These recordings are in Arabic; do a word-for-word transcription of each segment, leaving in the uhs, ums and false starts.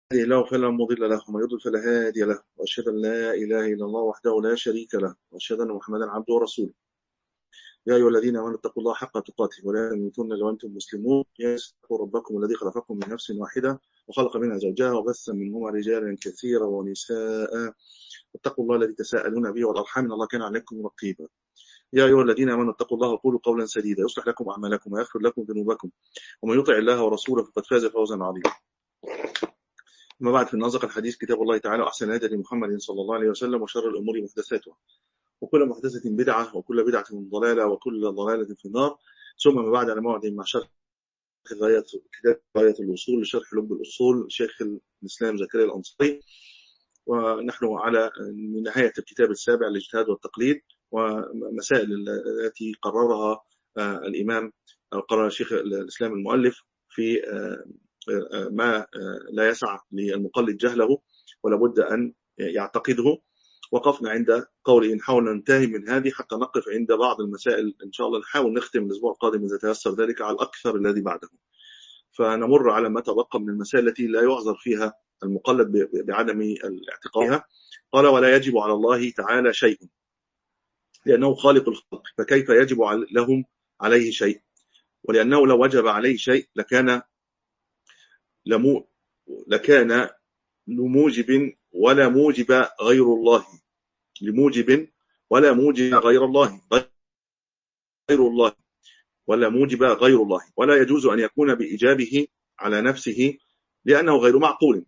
يهده الله فلا مضل له ومن يضلل فلا هادي له، وأشهد أن لا إله إلا الله وحده لا شريك له، وأشهد أن محمدا عبده ورسوله. يا أيها الذين آمنوا اتقوا الله حق تقاته ولا تموتن إلا وأنتم مسلمون. يا اتقوا ربكم الذي خلقكم من نفس واحدة وخلق منها زوجها وبث منهما رجالا كثيرا ونساء. اتقوا الله الذي تساءلون به والأرحام إن الله كان عليكم رقيبا. يا أيها الذين آمنوا اتقوا الله وقولوا قولا سديدا يصلح لكم أعمالكم ويغفر لكم ذنوبكم، ومن يطع الله ورسوله فقد فاز فوزا عظيما. أما بعد، فإن أصدق الحديث كتاب الله تعالى، وأحسن الهدي محمد صلى الله عليه وسلم، وشر الأمور محدثاتها، وكل محدثة بدعة، وكل بدعة ضلالة، وكل ضلالة في النار. ثم ما بعد، على موعد مع شرح غاية كتاب غاية الوصول لشرح لب الأصول شيخ الإسلام زكريا الأنصاري، ونحن على نهاية الكتاب السابع الاجتهاد والتقليد، ومسائل التي قررها الإمام أو قرر شيخ الإسلام المؤلف في ما لا يسع للمقلد جهله ولا بد أن يعتقده. وقفنا عند قوله نحاول ننتهي من هذه حتى نقف عند بعض المسائل إن شاء الله. نحاول نختم الأسبوع القادم إذا تيسر ذلك على الأكثر الذي بعده، فنمر على ما تبقى من المسائل التي لا يعذر فيها المقلد بعدم الاعتقادها. قال: ولا يجب على الله تعالى شيء لأنه خالق الخلق، فكيف يجب لهم عليه شيء؟ ولأنه لو وجب عليه شيء لكان لمو لكان لموجب ولا موجب غير الله لموجب ولا موجب غير الله غير الله ولا موجب غير الله ولا يجوز أن يكون بإيجابه على نفسه لأنه غير معقول.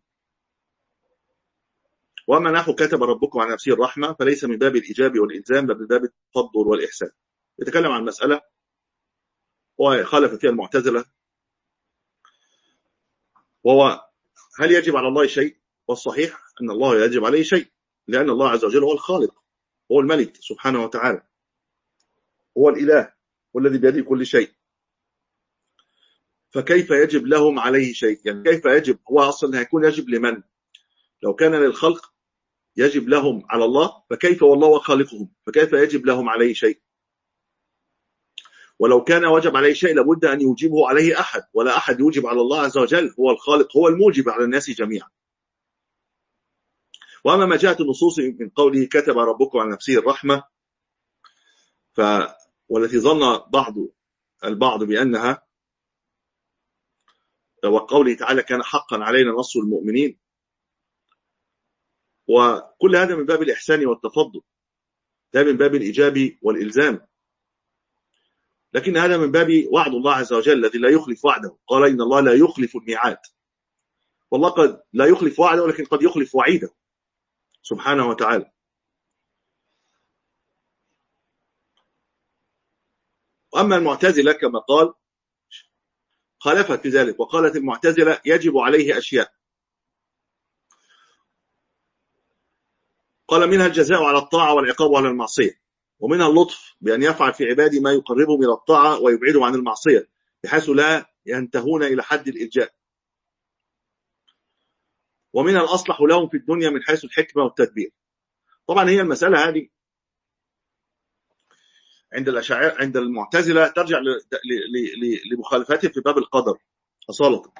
وأما نحو كتب ربكم على نفسه الرحمة فليس من باب الإيجاب والإلزام بل من باب التفضل والإحسان. يتكلم عن مسألة وخالف فيها المعتزلة، وهو هل يجب على الله شيء؟ والصحيح أن الله يجب عليه شيء، لأن الله عز وجل هو الخالق، هو الملك سبحانه وتعالى، هو الإله والذي بيده كل شيء. فكيف يجب لهم عليه شيء؟ يعني كيف يجب؟ هو أصلا هيكون يجب لمن؟ لو كان للخلق يجب لهم على الله، فكيف والله خالقهم؟ فكيف يجب لهم عليه شيء؟ ولو كان وجب عليه شيء لابد أن يوجبه عليه أحد، ولا أحد يوجب على الله عز وجل، هو الخالق هو الموجب على الناس جميعا. وأما ما جاءت النصوص من قوله كتب ربكم على نفسه الرحمة ف... والتي ظن بعض البعض بأنها وقوله تعالى كان حقا علينا نصر المؤمنين، وكل هذا من باب الإحسان والتفضل، ده من باب الإيجاب والإلزام، لكن هذا من باب وعد الله عز وجل الذي لا يخلف وعده. قال إن الله لا يخلف الميعاد، والله قد لا يخلف وعده ولكن قد يخلف وعيده سبحانه وتعالى. وأما المعتزلة كما قال خالفت في ذلك، وقالت المعتزلة يجب عليه أشياء، قال منها الجزاء على الطاعة والعقاب على المعصية، ومنها اللطف بأن يفعل في عباده ما يقربهم إلى الطاعة ويبعدهم عن المعصية بحيث لا ينتهون إلى حد الإلجاء، ومنها الأصلح لهم في الدنيا من حيث الحكمة والتدبير. طبعا هي المسألة هذه عند الأشاعرة عند المعتزلة ترجع لمخالفتهم في باب القدر أصالة.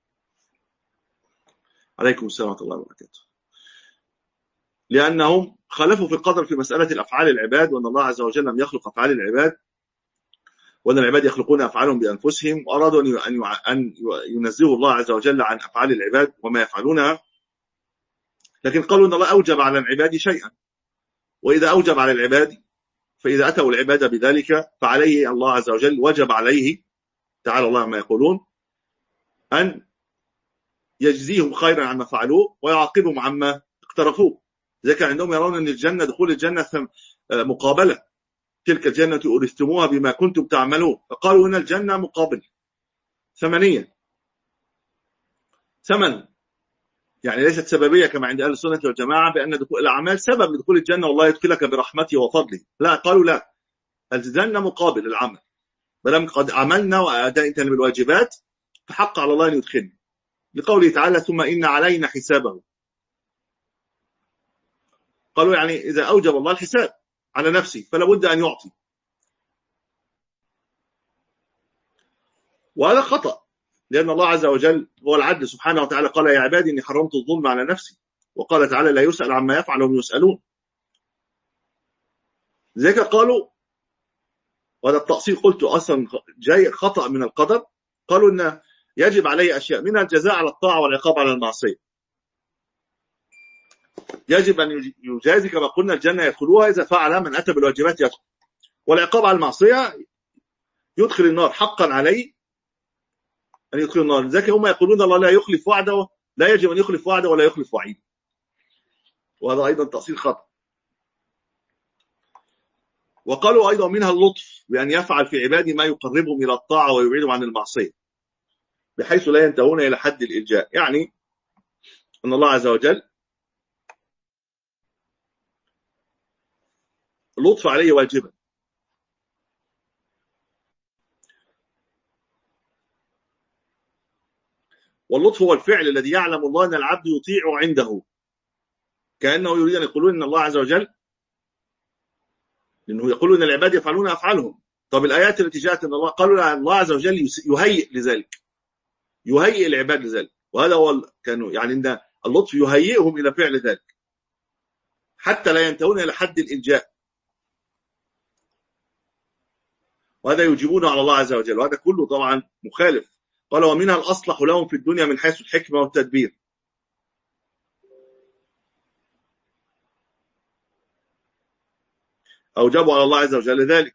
عليكم السلام ورحمة الله وبركاته. لأنهم خالفوا في القدر في مسألة الأفعال العباد، وأن الله عز وجل لم يخلق أفعال العباد، وأن العباد يخلقون أفعالهم بأنفسهم، وأرادوا أن ينزهوا الله عز وجل عن أفعال العباد وما يفعلونها، لكن قالوا أن الله أوجب على العباد شيئا، وإذا أوجب على العباد فإذا أتوا العباد بذلك فعليه الله عز وجل وجب عليه تعالى الله ما يقولون أن يجزيهم خيرا عما فعلوه ويعاقبهم عما اقترفوه. إذا كان عندهم يرون أن الجنة دخول الجنة مقابلة، تلك الجنة أورثتموها بما كنتم تعملون، فقالوا إن الجنة مقابل ثمنية، ثمن يعني ليست سببية كما عند أهل السنة والجماعة بأن دخول الأعمال سبب لدخول الجنة والله يدخلك برحمته وفضله. لا، قالوا لا، الجنة مقابل العمل، بلما قد عملنا وأدائنا بالواجبات فحق على الله أن يدخلنا، لقوله تعالى ثم إن علينا حسابه. قالوا يعني إذا أوجب الله الحساب على نفسه فلا بد أن يعطي، وهذا خطأ، لأن الله عز وجل هو العدل سبحانه وتعالى. قال يا عبادي إني حرمت الظلم على نفسي، وقال تعالى لا يسأل عما يفعل وهم يسألون. لذلك قالوا، وهذا التأصيل قلت أصلا جاي خطأ من القدر، قالوا إن يجب عليه أشياء منها الجزاء على الطاعة والعقاب على المعصية. يجب أن يجازي كما قلنا الجنة يدخلوها إذا فعل من أتى بالواجبات يدخل، والعقاب على المعصية يدخل النار، حقا عليه أن يدخل النار. لذلك هم يقولون الله لا يخلف وعده، لا يجب أن يخلف وعده ولا يخلف وعيده، وهذا أيضا تأصيل خطأ. وقالوا أيضا منها اللطف بأن يفعل في عباده ما يقربهم إلى الطاعة ويبعدهم عن المعصية بحيث لا ينتهون إلى حد الإلجاء. يعني أن الله عز وجل اللطف عليه واجبا، واللطف هو الفعل الذي يعلم الله أن العبد يطيع عنده، كأنه يريد أن يقولون أن الله عز وجل، لأنه يقولون أن العباد يفعلون أفعالهم. طب الآيات التي جاءت أن الله قالوا الله عز وجل يهيئ لذلك، يهيئ العباد لذلك، وهذا هو كانوا يعني أن اللطف يهيئهم إلى فعل ذلك حتى لا ينتهون إلى حد الإلجاء، وهذا يجيبون على الله عز وجل، وهذا كله طبعا مخالف. قال ومنها الأصلح لهم في الدنيا من حيث الحكمة والتدبير. أوجبوا على الله عز وجل ذلك،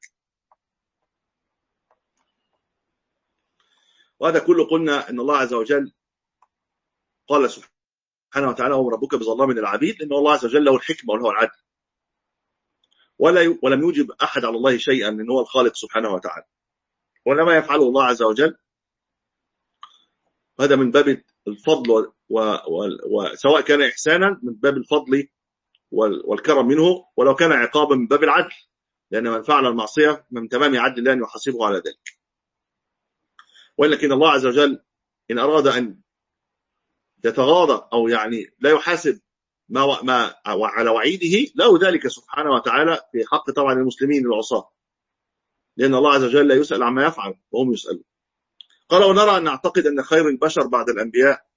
وهذا كله قلنا أن الله عز وجل قال سبحانه وتعالى هو ربك بظلام للعبيد، لأن الله عز وجل له الحكمة وله العدل، ولا ولم يوجب أحد على الله شيئا، لأنه هو الخالق سبحانه وتعالى، ولما يفعله الله عز وجل هذا من باب الفضل، وسواء كان إحسانا من باب الفضل والكرم منه، ولو كان عقابا من باب العدل، لأن من فعل المعصية من تمام عدل الله أن يحاسبه على ذلك. ولكن الله عز وجل إن أراد أن يتغاضى أو يعني لا يحاسب ما, ما على وعيده له ذلك سبحانه وتعالى في حق طبعا المسلمين العصاة، لأن الله عز وجل لا يسأل عما يفعل وهم يسألون. قال ونرى أن نعتقد أن خير البشر بعد الأنبياء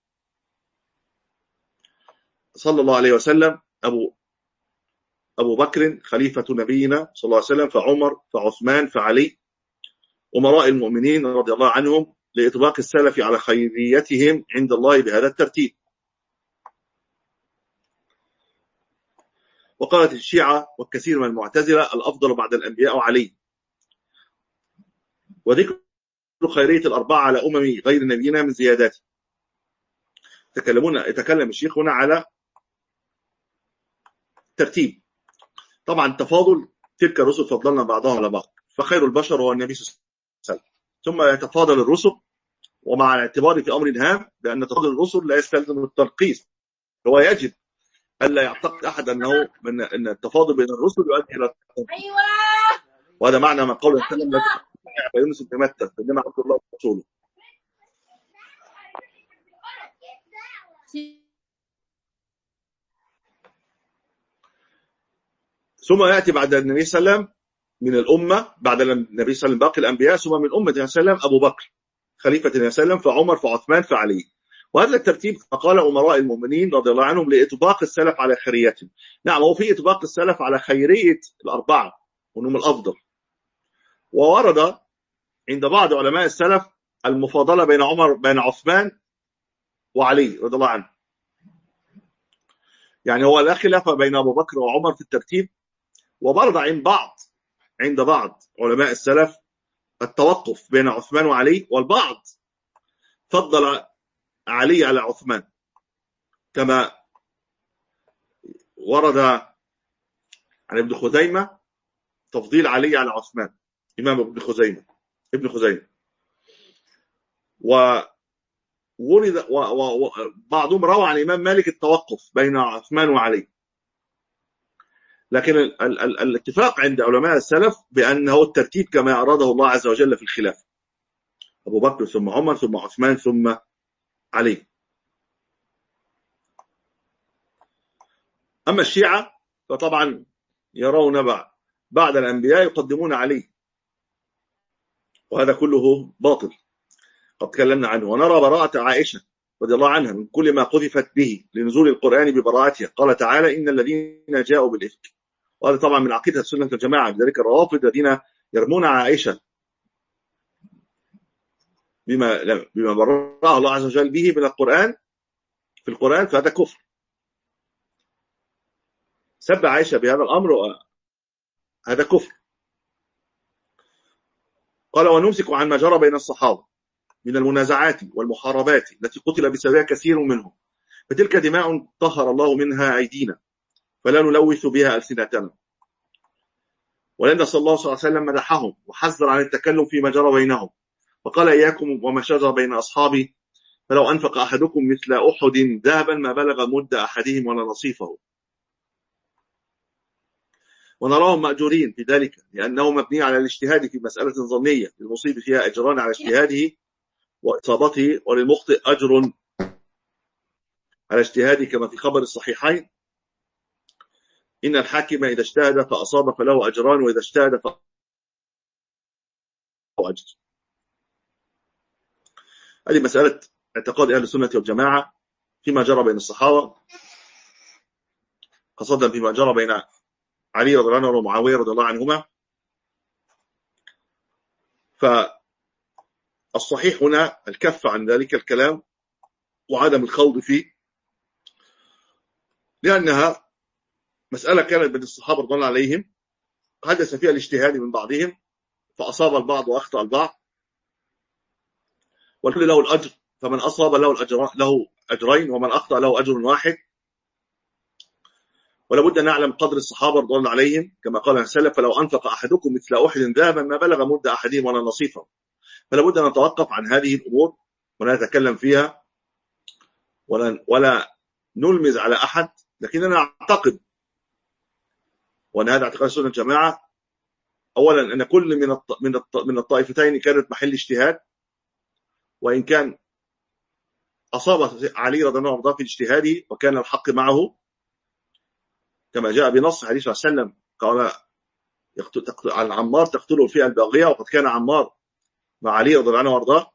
صلى الله عليه وسلم أبو أبو بكر خليفة نبينا صلى الله عليه وسلم، فعمر فعثمان فعلي أمراء المؤمنين رضي الله عنهم، لإطلاق السلف على خيريتهم عند الله بهذا الترتيب. وقالت الشيعة والكثير من المعتزلة الأفضل بعد الأنبياء علي، وذكر خيرية الأربعة على أمم غير نبينا من زيادات. يتكلمون يتكلم الشيخ هنا على ترتيب، طبعا تفاضل تلك الرسل فضلنا بعضها على بعض، فخير البشر هو النبي صلى الله عليه وسلم، ثم يتفاضل الرسل، ومع الاعتبار في أمر هام بأن تفاضل الرسل لا يستلزم الترقيص، هو يجب ألا يعتقد أحد أنه من أن التفاضل بين الرسل يؤدي إلى الترقيص، وهذا معنى ما قوله صلى الله عليه وسلم يونس بن متى إنما عبد الله ورسوله. ثم يأتي بعد النبي صلى الله عليه وسلم من الأمة، بعد النبي صلى الله عليه وسلم باقي الأنبياء، ثم من أمة النبي صلى الله عليه وسلم أبو بكر خليفة النبي صلى الله عليه وسلم، فعمر فعثمان فعلي. وهذا الترتيب فقال أمراء المؤمنين رضي الله عنهم لإطباق السلف على خيريتهم. نعم، هو في إطباق السلف على خيرية الأربعة وأنهم الأفضل، وورد عند بعض علماء السلف المفاضلة بين عمر بين عثمان وعلي رضي الله عنه، يعني هو لا خلاف بين أبو بكر وعمر في الترتيب. وبرد عند بعض عند بعض علماء السلف التوقف بين عثمان وعلي، والبعض فضل علي على عثمان، كما ورد عن ابن خزيمة تفضيل علي على عثمان، إمام ابن خزيمة ابن خزيمة وورد وبعضهم روى عن الإمام مالك التوقف بين عثمان وعلي، لكن ال ال ال الاتفاق عند علماء السلف بأنه الترتيب كما أراده الله عز وجل في الخلافة، أبو بكر ثم عمر ثم عثمان ثم علي. أما الشيعة فطبعا يرون بعد الأنبياء يقدمون علي، وهذا كله باطل. قد تكلمنا عنه. ونرى براءة عائشة رضي الله عنها من كل ما قذفت به لنزول القرآن ببراءتها. قال تعالى: إن الذين جاءوا بالإفك. وهذا طبعا من عقيدة السنة والجماعة. لذلك الروافض الذين يرمون عائشة بما بما برأه الله عز وجل به من القرآن في القرآن، فهذا كفر. سب عائشة بهذا الأمر هذا كفر. قال: ونمسك عن ما جرى بين الصحابة من المنازعات والمحاربات التي قتل بسببها كثير منهم، فتلك دماء طهر الله منها أيدينا، فلا نلوث بها ألسنتنا. ولأن صلى الله عليه وسلم مدحهم وحذر عن التكلم فيما جرى بينهم، وقال: إياكم وما شجر بين أصحابي، فلو أنفق أحدكم مثل أحد ذهبا ما بلغ مد أحدهم ولا نصيفه. ونراهم مأجورين في ذلك، لأنه مبني على الاجتهاد في مسألة ظنية، للمصيب فيها أجران على اجتهاده وإصابته، وللمخطئ أجر على اجتهاده، كما في خبر الصحيحين: إن الحاكم إذا اجتهد فأصاب فله أجران، وإذا اجتهد فله أجر. هذه مسألة اعتقاد أهل السنة والجماعة فيما جرى بين الصحابة، خاصة فيما جرى بين علي رضي الله عنه ومعاوية رضي الله عنهما. فالصحيح هنا الكف عن ذلك الكلام وعدم الخوض فيه، لأنها مسألة كانت بين الصحابة رضي الله عليهم، حدث فيها الاجتهاد من بعضهم فأصاب البعض وأخطأ البعض، والكل له الأجر، فمن أصاب له الأجر له أجرين، ومن أخطأ له أجر واحد. ولا بد أن نعلم قدر الصحابة رضي الله عليهم، كما قال السلف: فلو أنفق أحدكم مثل أحد ذهبا ما بلغ مد أحدهم ولا نصيفه. فلا بد أن نتوقف عن هذه الأمور ولا نتكلم فيها ولا ولا نلمز على أحد، لكننا نعتقد، وأن هذا اعتقاد السنة الجماعة، أولا أن كل من من من الطائفتين كانت محل اجتهاد، وإن كان أصاب علي رضي الله عنه في اجتهاده وكان الحق معه، كما جاء بنص حديث صلى الله عليه وسلم قال عن عمار: تقتله الفئة الباغية، وقد كان عمار مع علي رضي الله عنه وارضاه.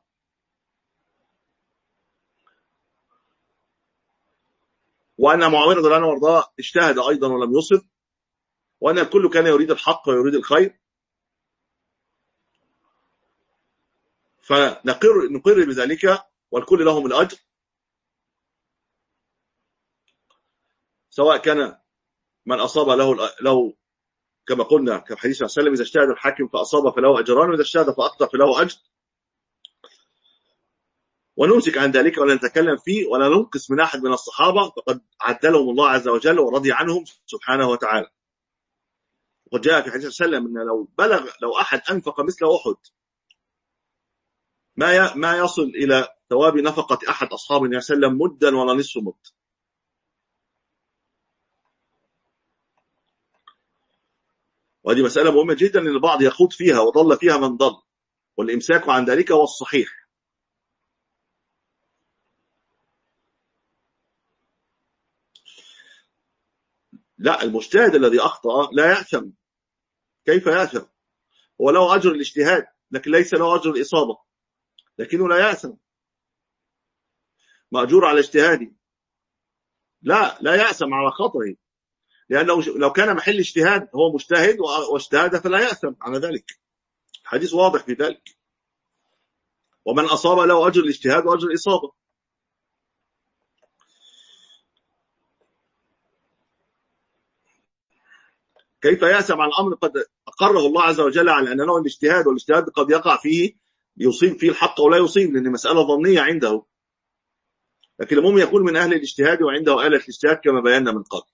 وأن معاوية رضي الله عنه وارضاه اجتهد أيضا ولم يصب، وأن الكل كان يريد الحق ويريد الخير. فنقر نقر بذلك، والكل لهم الأجر، سواء كان من أصاب له له كما قلنا كما حديث صلى الله عليه وسلم: إذا اجتهد الحاكم فأصاب فله أجران، وإذا اجتهد فأخطأ فله أجر. ونمسك عن ذلك ولا نتكلم فيه ولا ننقص من أحد من الصحابة، فقد عدلهم الله عز وجل ورضي عنهم سبحانه وتعالى. وقد جاء في حديث صلى الله عليه وسلم أن لو بلغ لو أحد أنفق مثل أحد ما ما يصل إلى ثواب نفقة أحد أصحاب النبي صلى الله عليه وسلم مدا ولا نصف مد. وهذه مسألة مهمة جدا، أن البعض يخوض فيها وضل فيها من ضل، والإمساك عن ذلك هو الصحيح. لا، المجتهد الذي أخطأ لا يأثم. كيف يأثم؟ هو له أجر الاجتهاد، لكن ليس له أجر الإصابة، لكنه لا يأثم، مأجور على اجتهاده. لا لا يأثم على خطئه، لأنه لو كان محل اجتهاد هو مجتهد واجتهد فلا يأثم على ذلك. الحديث واضح في ذلك: ومن أصاب له أجر الاجتهاد وأجر الإصابة. كيف يأثم على الأمر قد أقره الله عز وجل على أنه الاجتهاد، والاجتهاد قد يقع فيه يصيب فيه الحق ولا يصيب، لأن مسألة ظنية عنده، لكن المهم يكون من أهل الاجتهاد وعنده آلة الاجتهاد كما بينا من قبل.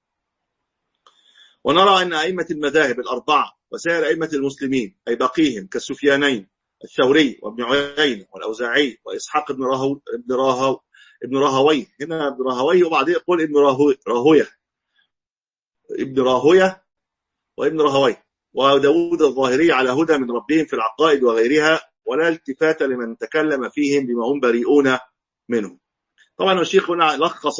ونرى أن أئمة المذاهب الأربعة وسائر أئمة المسلمين أي باقيهم كالسفيانين الثوري وابن عيينة والأوزاعي وإسحاق بن راهو ابن راهو ابن راهوي هنا ابن راهوي وبعدين يقول ابن راهوية ابن راهوية وابن راهوي وداود الظاهري على هدى من ربهم في العقائد وغيرها، ولا التفات لمن تكلم فيهم بما هم بريئون منه. طبعا الشيخ هنا لخص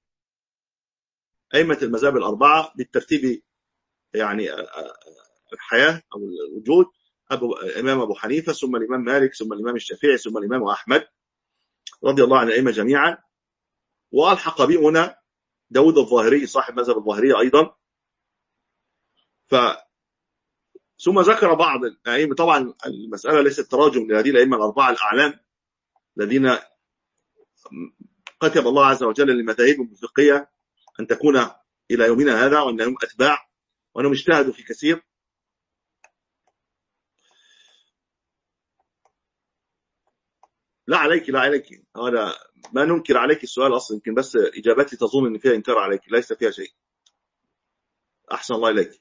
أئمة المذاهب الأربعة بالترتيب، يعني الحياة أو الوجود أبو الإمام أبو حنيفة، ثم الإمام مالك، ثم الإمام الشافعي، ثم الإمام أحمد رضي الله عن الأئمة جميعا. وألحق بهم هنا داود الظاهري صاحب مذهب الظاهرية أيضا. ف ثم ذكر بعض الأئمة، طبعا المسألة ليست تراجم لهذه الأئمة الأربعة الأعلام الذين كتب الله عز وجل لمذاهبهم الفقهية أن تكون إلى يومنا هذا، وأنهم أتباع وأنهم اجتهدوا في كثير. لا عليك لا عليك، هذا ما ننكر عليك السؤال أصلا، يمكن بس إجابتي تظن أن فيها إنكار عليك، ليس فيها شيء. أحسن الله إليك.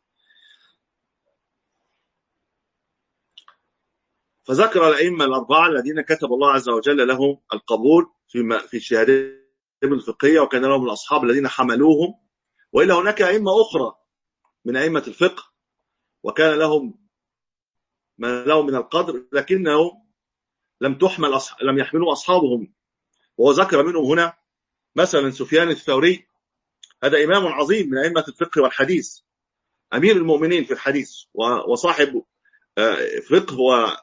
فذكر الأئمة الأربعة الذين كتب الله عز وجل لهم القبول في في الشهادات الفقهية، وكان لهم الأصحاب الذين حملوهم. وإلا هناك أئمة أخرى من أئمة الفقه وكان لهم ما لهم من القدر، لكنهم لم تحمل أصح... لم يحملوا أصحابهم. وهو ذكر منهم هنا مثلا سفيان الثوري، هذا إمام عظيم من أئمة الفقه والحديث، أمير المؤمنين في الحديث وصاحب فقه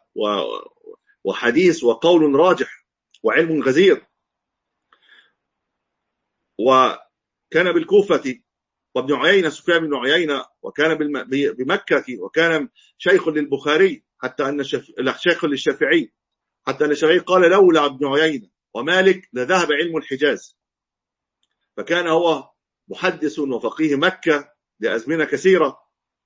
وحديث وقول راجح وعلم غزير. وكان بالكوفة، وابن عيينة سفيان بن عيينة، وكان بمكة، وكان شيخ للبخاري، حتى أن شيخ للشافعي، حتى أن الشافعي قال لولا ابن عيينة ومالك لذهب علم الحجاز. فكان هو محدث وفقيه مكة لأزمنة كثيرة.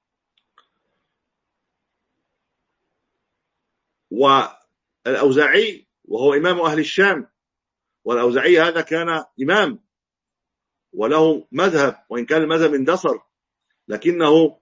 والأوزاعي وهو إمام أهل الشام، والأوزاعي هذا كان إمام وله مذهب، وإن كان المذهب اندثر، لكنه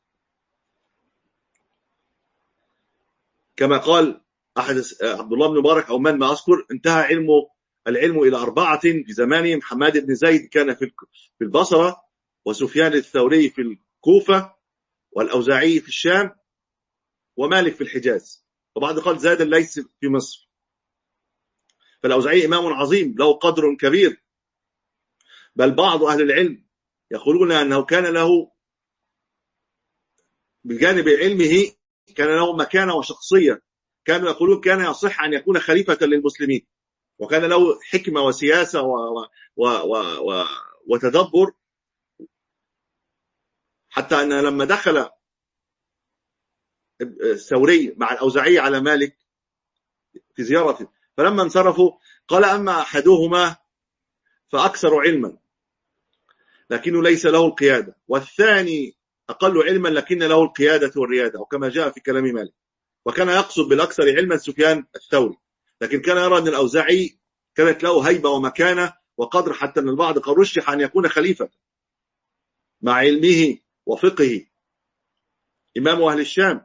كما قال أحد عبد الله بن مبارك أو من ما أذكر، انتهى علمه العلم إلى أربعة في زمانهم: حماد بن زيد كان في البصرة، وسفيان الثوري في الكوفة، والأوزاعي في الشام، ومالك في الحجاز، وبعد قال زاد الليث في مصر. فالأوزاعي إمام عظيم له قدر كبير، بل بعض أهل العلم يقولون أنه كان له بجانب علمه كان له مكانة وشخصية، كانوا يقولون كان يصح أن يكون خليفة للمسلمين، وكان له حكمة وسياسة و... و... و... و... وتدبر، حتى أن لما دخل الثوري مع الأوزاعي على مالك في زيارته، فلما انصرفوا قال: أما أحدهما فأكثر علما لكنه ليس له القيادة، والثاني أقل علما لكن له القيادة والريادة، وكما جاء في كلام مالك. وكان يقصد بالأكثر علما سفيان الثوري، لكن كان يرى أن الأوزاعي كانت له هيبة ومكانة وقدر، حتى أن البعض قد رشح أن يكون خليفة مع علمه وفقهه، إمام أهل الشام.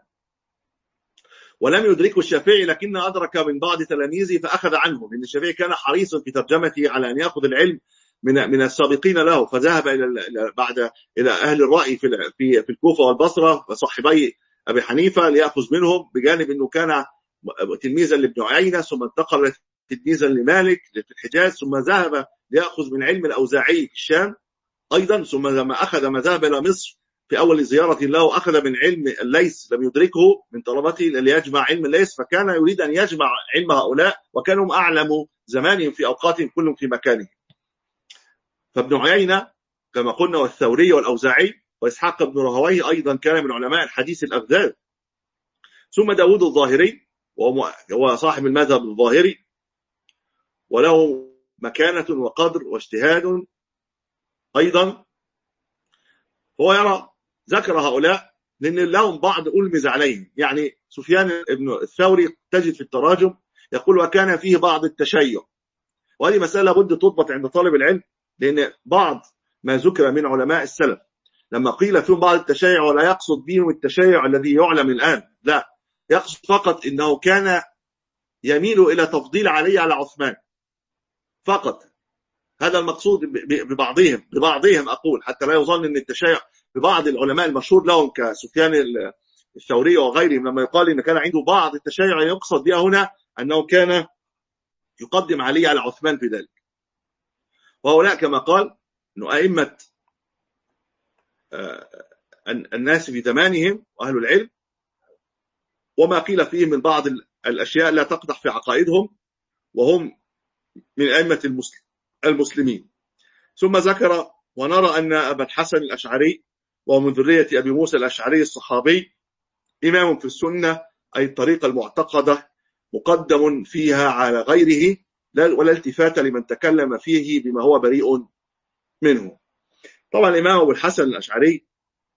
ولم يدركه الشافعي، لكن أدرك من بعض تلاميذه فأخذ عنه، لأن الشافعي كان حريصا في ترجمته على أن يأخذ العلم من من السابقين له، فذهب إلى بعد إلى أهل الرأي في في في الكوفة والبصرة وصاحبي أبي حنيفة ليأخذ منهم، بجانب أنه كان تلميذا لابن عيينة، ثم انتقل تلميذا لمالك في الحجاز، ثم ذهب ليأخذ من علم الأوزاعي في الشام أيضا، ثم لما أخذ ما ذهب إلى مصر في أول زيارة له أخذ من علم الليث لم يدركه من طلبته ليجمع علم الليث، فكان يريد أن يجمع علم هؤلاء، وكانوا أعلم زمانهم في أوقاتهم كلهم في مكانهم. فابن عيينة كما قلنا، والثوري والأوزاعي وإسحاق بن راهويه أيضا كان من علماء الحديث الأفذاذ. ثم داود الظاهري وهو صاحب المذهب الظاهري، وله مكانة وقدر واجتهاد أيضا. هو يرى ذكر هؤلاء لأن لهم بعض ألمز عليهم، يعني سفيان ابن الثوري تجد في التراجم يقول: وكان فيه بعض التشيع. وهذه مسألة بد تضبط عند طالب العلم، لأن بعض ما ذكر من علماء السلف لما قيل فيهم بعض التشيع، ولا يقصد بهم التشيع الذي يعلم الآن، لا، يقصد فقط إنه كان يميل إلى تفضيل علي على عثمان فقط. هذا المقصود ببعضهم ببعضهم أقول، حتى لا يظن أن التشيع ببعض العلماء المشهور لهم كسفيان الثوري وغيرهم، لما يقال إن كان عنده بعض التشيع يقصد بها هنا أنه كان يقدم علي على عثمان في ذلك. وهؤلاء كما قال أنه أئمة الناس في زمانهم وأهل العلم وما قيل فيه من بعض الأشياء لا تقدح في عقائدهم، وهم من أئمة المسلمين. ثم ذكر: ونرى أن أبا الحسن الأشعري وهو من ذرية أبي موسى الأشعري الصحابي إمام في السنة، أي الطريقة المعتقدة، مقدم فيها على غيره، ولا التفات لمن تكلم فيه بما هو بريء منه. طبعا الإمام أبو الحسن الأشعري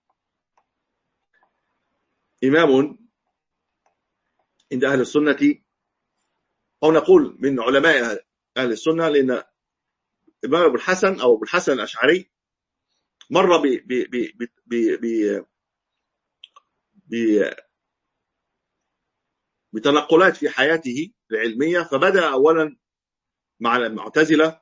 إمام عند أهل السنة، أو نقول من علماء أهل السنة، لأن الإمام أبو الحسن أو أبو الحسن الأشعري مر ب ب ب ب ب ب بتنقلات في حياته العلمية. فبدأ أولا مع المعتزلة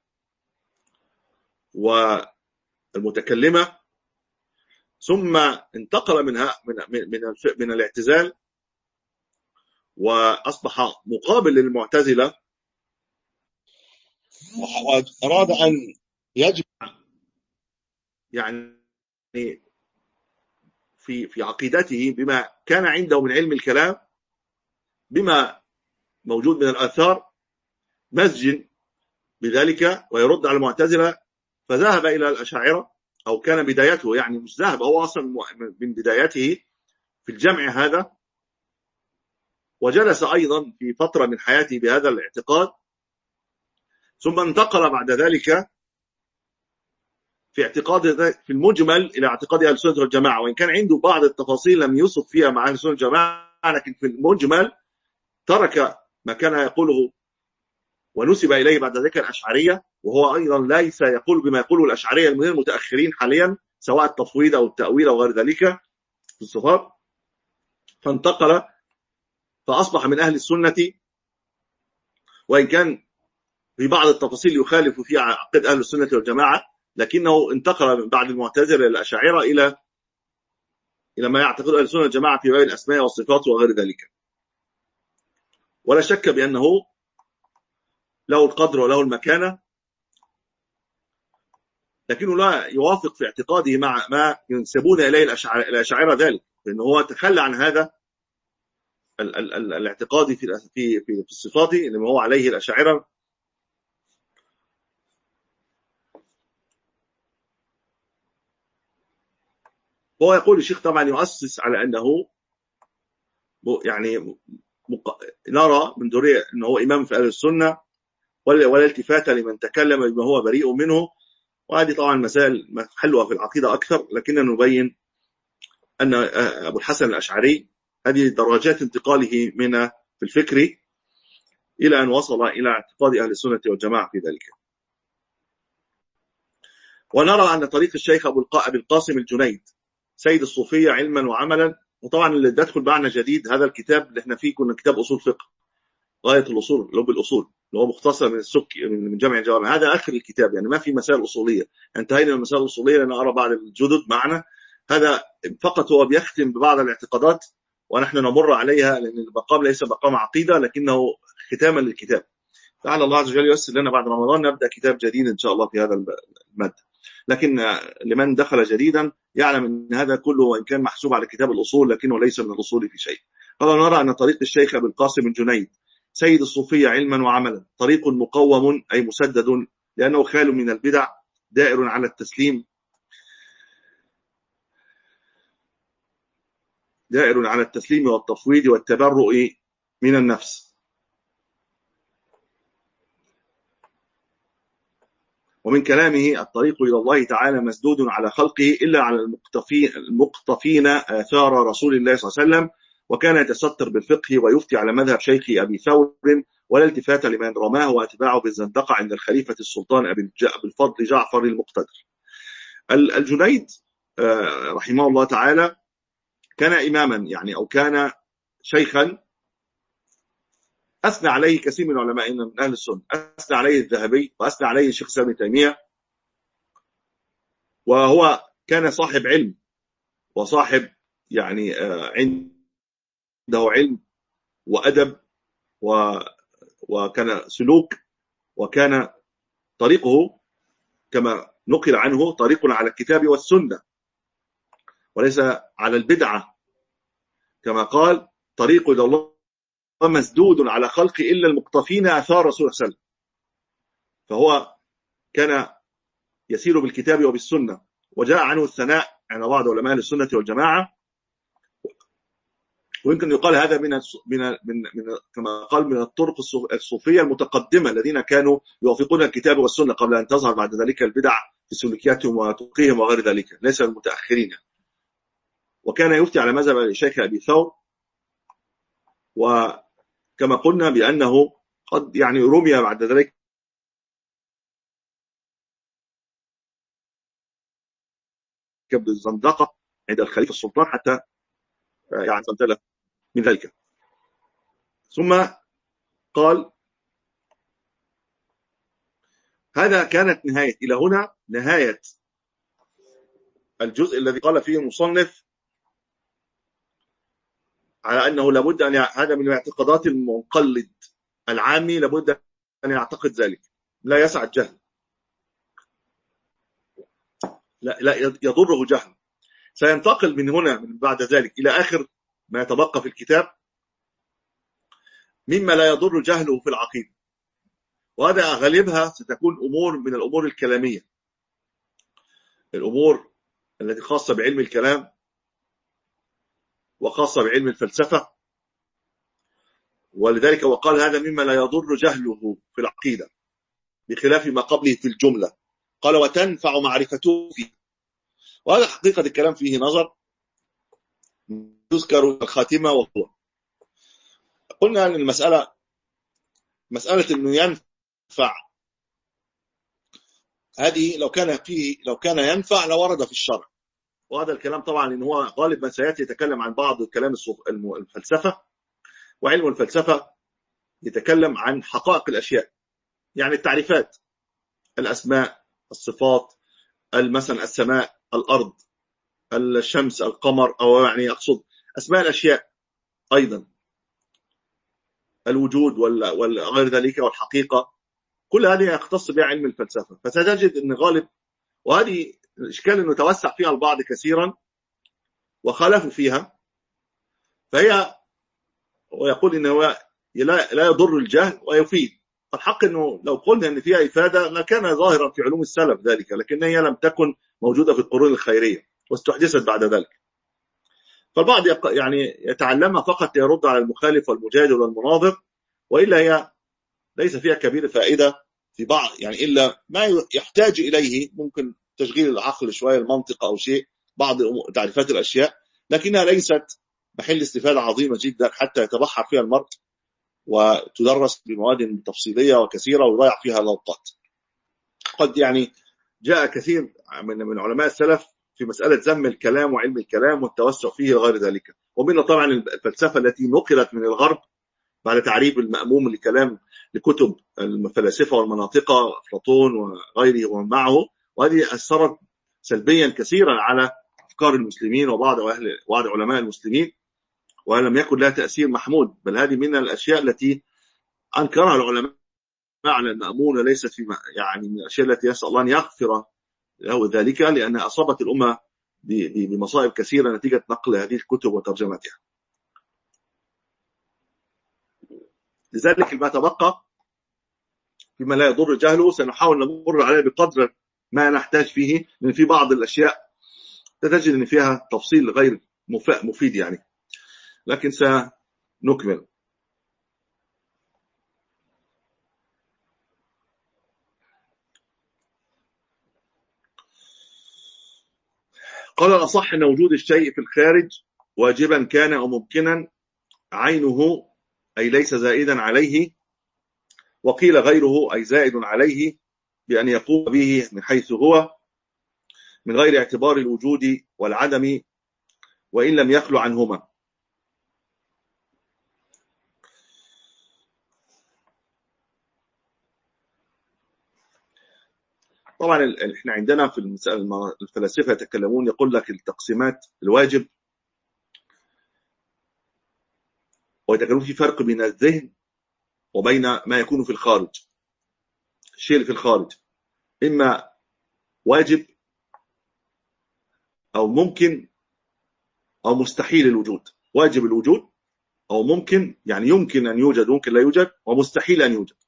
والمتكلمة، ثم انتقل منها من من من, من الاعتزال، وأصبح مقابل للمعتزلة، وأراد أن يجمع يعني في في عقيدته بما كان عنده من علم الكلام بما موجود من الآثار، مسجن بذلك ويرد على المعتزلة. فذهب إلى الأشاعرة، أو كان بدايته، يعني مش ذهب، هو أصلا من بدايته في الجمع هذا، وجلس أيضا في فترة من حياته بهذا الاعتقاد، ثم انتقل بعد ذلك في اعتقاد في المجمل إلى اعتقاد أهل السنة والجماعة، وإن كان عنده بعض التفاصيل لم يصف فيها مع أهل السنة والجماعة، لكن في المجمل ترك ما كان يقوله ونسب إليه بعد ذلك الأشعرية، وهو أيضا ليس يقول بما يقوله الأشعرية من المتأخرين حاليا، سواء التفويض أو التأويل أو غير ذلك في الصفات. فانتقل فأصبح من أهل السنة، وإن كان في بعض التفاصيل يخالف فيها عقيد أهل السنة والجماعة، لكنه انتقل من بعد المعتزلة إلى الأشاعرة إلى إلى ما يعتقد أهل السنة والجماعة في باب الأسماء والصفات وغير ذلك. ولا شك بأنه له القدر وله المكانة، لكنه لا يوافق في اعتقاده مع ما ينسبون إليه الأشاعرة ذلك، لأنه هو تخلى عن هذا ال ال ال الاعتقاد في في في الصفات اللي هو عليه الأشاعرة. هو يقول الشيخ طبعا يؤسس على أنه يعني مق... نرى من ذرية أنه هو إمام في أهل السنة، ولا, ولا التفات لمن تكلم بما هو بريء منه. وهذه طبعا مسائل حلوة في العقيدة أكثر، لكننا نبين أن أبو الحسن الأشعري هذه درجات انتقاله من في الفكر إلى أن وصل إلى اعتقاد أهل السنة والجماعة في ذلك. ونرى أن طريق الشيخ أبو القاسم الجنيد سيد الصوفية علما وعملا، وطبعا اللي يدخل معنا جديد هذا الكتاب اللي احنا فيه كنا كتاب أصول فقه غاية الأصول، لب الأصول، اللي هو مختصر من السك من جمع الجوامع. هذا آخر الكتاب، يعني ما في مسائل أصولية، انتهينا من المسائل الأصولية لأن أرى بعض الجدد معنا. هذا فقط هو بيختم ببعض الاعتقادات ونحن نمر عليها، لأن المقام ليس مقام عقيدة لكنه ختاما للكتاب. لعل الله عز وجل ييسر لنا بعد رمضان نبدأ كتاب جديد إن شاء الله في هذا المادة. لكن لمن دخل جديدا يعلم أن هذا كله وإن كان محسوب على كتاب الأصول لكنه ليس من الأصول في شيء. قال نرى أن طريق الشيخ أبو القاسم الجنيد سيد الصوفية علما وعملا طريق مقوم أي مسدد، لأنه خال من البدع، دائر على التسليم دائر على التسليم والتفويض والتبرؤ من النفس. ومن كلامه الطريق إلى الله تعالى مسدود على خلقه إلا على المقتفين, المقتفين آثار رسول الله صلى الله عليه وسلم، وكان يتستر بالفقه ويفتي على مذهب شيخ أبي ثور، ولا التفات لمن رماه واتباعه بالزندقة عند الخليفة السلطان أبي الفضل جعفر المقتدر. الجنيد رحمه الله تعالى كان إماما يعني أو كان شيخا أثنى عليه كثير من علمائنا من أهل السنة، أثنى عليه الذهبي وأثنى عليه الشيخ سامي تيمية، وهو كان صاحب علم وصاحب يعني عنده علم وأدب وكان سلوك، وكان طريقه كما نقل عنه طريق على الكتاب والسنة وليس على البدعة كما قال. طريق إلى الله مسدود على خلق إلا المقتفين آثار رسول الله صلى الله عليه وسلم. فهو كان يسير بالكتاب وبالسنة، وجاء عنه الثناء عند بعض علماء السنة والجماعة. ويمكن يقال هذا من من من, من كما قال من الطرق الصوفية المتقدمة الذين كانوا يوافقون الكتاب والسنة قبل أن تظهر بعد ذلك البدع في سلوكياتهم وتقيهم وغير ذلك، ليس المتأخرين. وكان يفتي على مذهب الشيخ أبي ثور، وكما قلنا بأنه قد يعني رمي بعد ذلك بالزندقة عند الخليفة السلطان حتى يعني سنتلف من ذلك. ثم قال هذا كانت نهاية إلى هنا نهاية الجزء الذي قال فيه المصنف على أنه لابد أن هذا من اعتقادات المقلد العامي، لابد أن يعتقد ذلك، لا يسع الجهل، لا, لا يضره جهل. سينتقل من هنا من بعد ذلك إلى آخر ما يتبقى في الكتاب مما لا يضر جهله في العقيدة، وهذا غالبها ستكون أمور من الأمور الكلامية، الأمور التي خاصة بعلم الكلام وخاصة بعلم الفلسفة. ولذلك وقال هذا مما لا يضر جهله في العقيدة بخلاف ما قبله في الجملة، قال وتنفع معرفته فيه. وهذا حقيقة الكلام فيه نظر تذكر الخاتمة. وهو قلنا أن المسألة مسألة أنه ينفع، هذه لو كان فيه لو كان ينفع لورد في الشرع، وهذا الكلام طبعا إن هو غالب ما سيأتي يتكلم عن بعض الكلام الفلسفة، وعلم الفلسفة يتكلم عن حقائق الأشياء، يعني التعريفات، الأسماء، الصفات، مثلا السماء، الأرض، الشمس، القمر، أو يعني أقصد أسماء الأشياء، أيضا الوجود وغير ذلك والحقيقة، كل هذه يختص بها علم الفلسفة. فستجد أن غالب، وهذه الإشكال أنه توسع فيها البعض كثيرا وخالفوا فيها، فهي ويقول أنه لا يضر الجهل ويفيد. الحق أنه لو قلنا أن فيها إفادة لكان ظاهرا في علوم السلف ذلك، لكن هي لم تكن موجودة في القرون الخيرية واستحدثت بعد ذلك. فالبعض يعني يتعلمها فقط ليرد على المخالف والمجادل والمناظر، وإلا هي ليس فيها كبير فائدة في بعض، يعني إلا ما يحتاج إليه ممكن تشغيل العقل شوية، المنطق أو شيء، بعض تعريفات الأشياء، لكنها ليست محل استفادة عظيمة جدا حتى يتبحر فيها المرء وتدرس بمواد تفصيلية وكثيرة ويضيع فيها الأوقات. قد يعني جاء كثير من من علماء السلف في مسألة ذم الكلام وعلم الكلام والتوسع فيه وغير ذلك، ومنها طبعا الفلسفة التي نقلت من الغرب بعد تعريب المأموم لكلام لكتب الفلاسفة والمناطقة أفلاطون وغيره ومن معه، وهذه أثرت سلبيا كثيرا على أفكار المسلمين وبعض أهل وبعض علماء المسلمين، ولم يكن لها تأثير محمود. بل هذه من الأشياء التي أنكرها العلماء على المأمون، ليست في يعني من الأشياء التي يسأل الله أن يغفر له ذلك، لأنها أصابت الأمة بمصائب كثيرة نتيجة نقل هذه الكتب وترجمتها. لذلك ما تبقى فيما لا يضر جهله سنحاول نمر عليه بقدر ما نحتاج فيه، لأن في بعض الأشياء تجد أن فيها تفصيل غير مفيد يعني، لكن سنكمل. قال الأصح أن وجود الشيء في الخارج واجبا كان أو ممكنا عينه أي ليس زائدا عليه، وقيل غيره أي زائد عليه بأن يقوم به من حيث هو من غير اعتبار الوجود والعدم وإن لم يخلو عنهما. طبعا احنا عندنا في المسألة الفلاسفة يتكلمون، يقول لك التقسيمات الواجب، ويتكلمون في فرق بين الذهن وبين ما يكون في الخارج. الشيء اللي في الخارج إما واجب أو ممكن أو مستحيل الوجود. واجب الوجود أو ممكن، يعني يمكن أن يوجد ممكن لا يوجد، ومستحيل أن يوجد.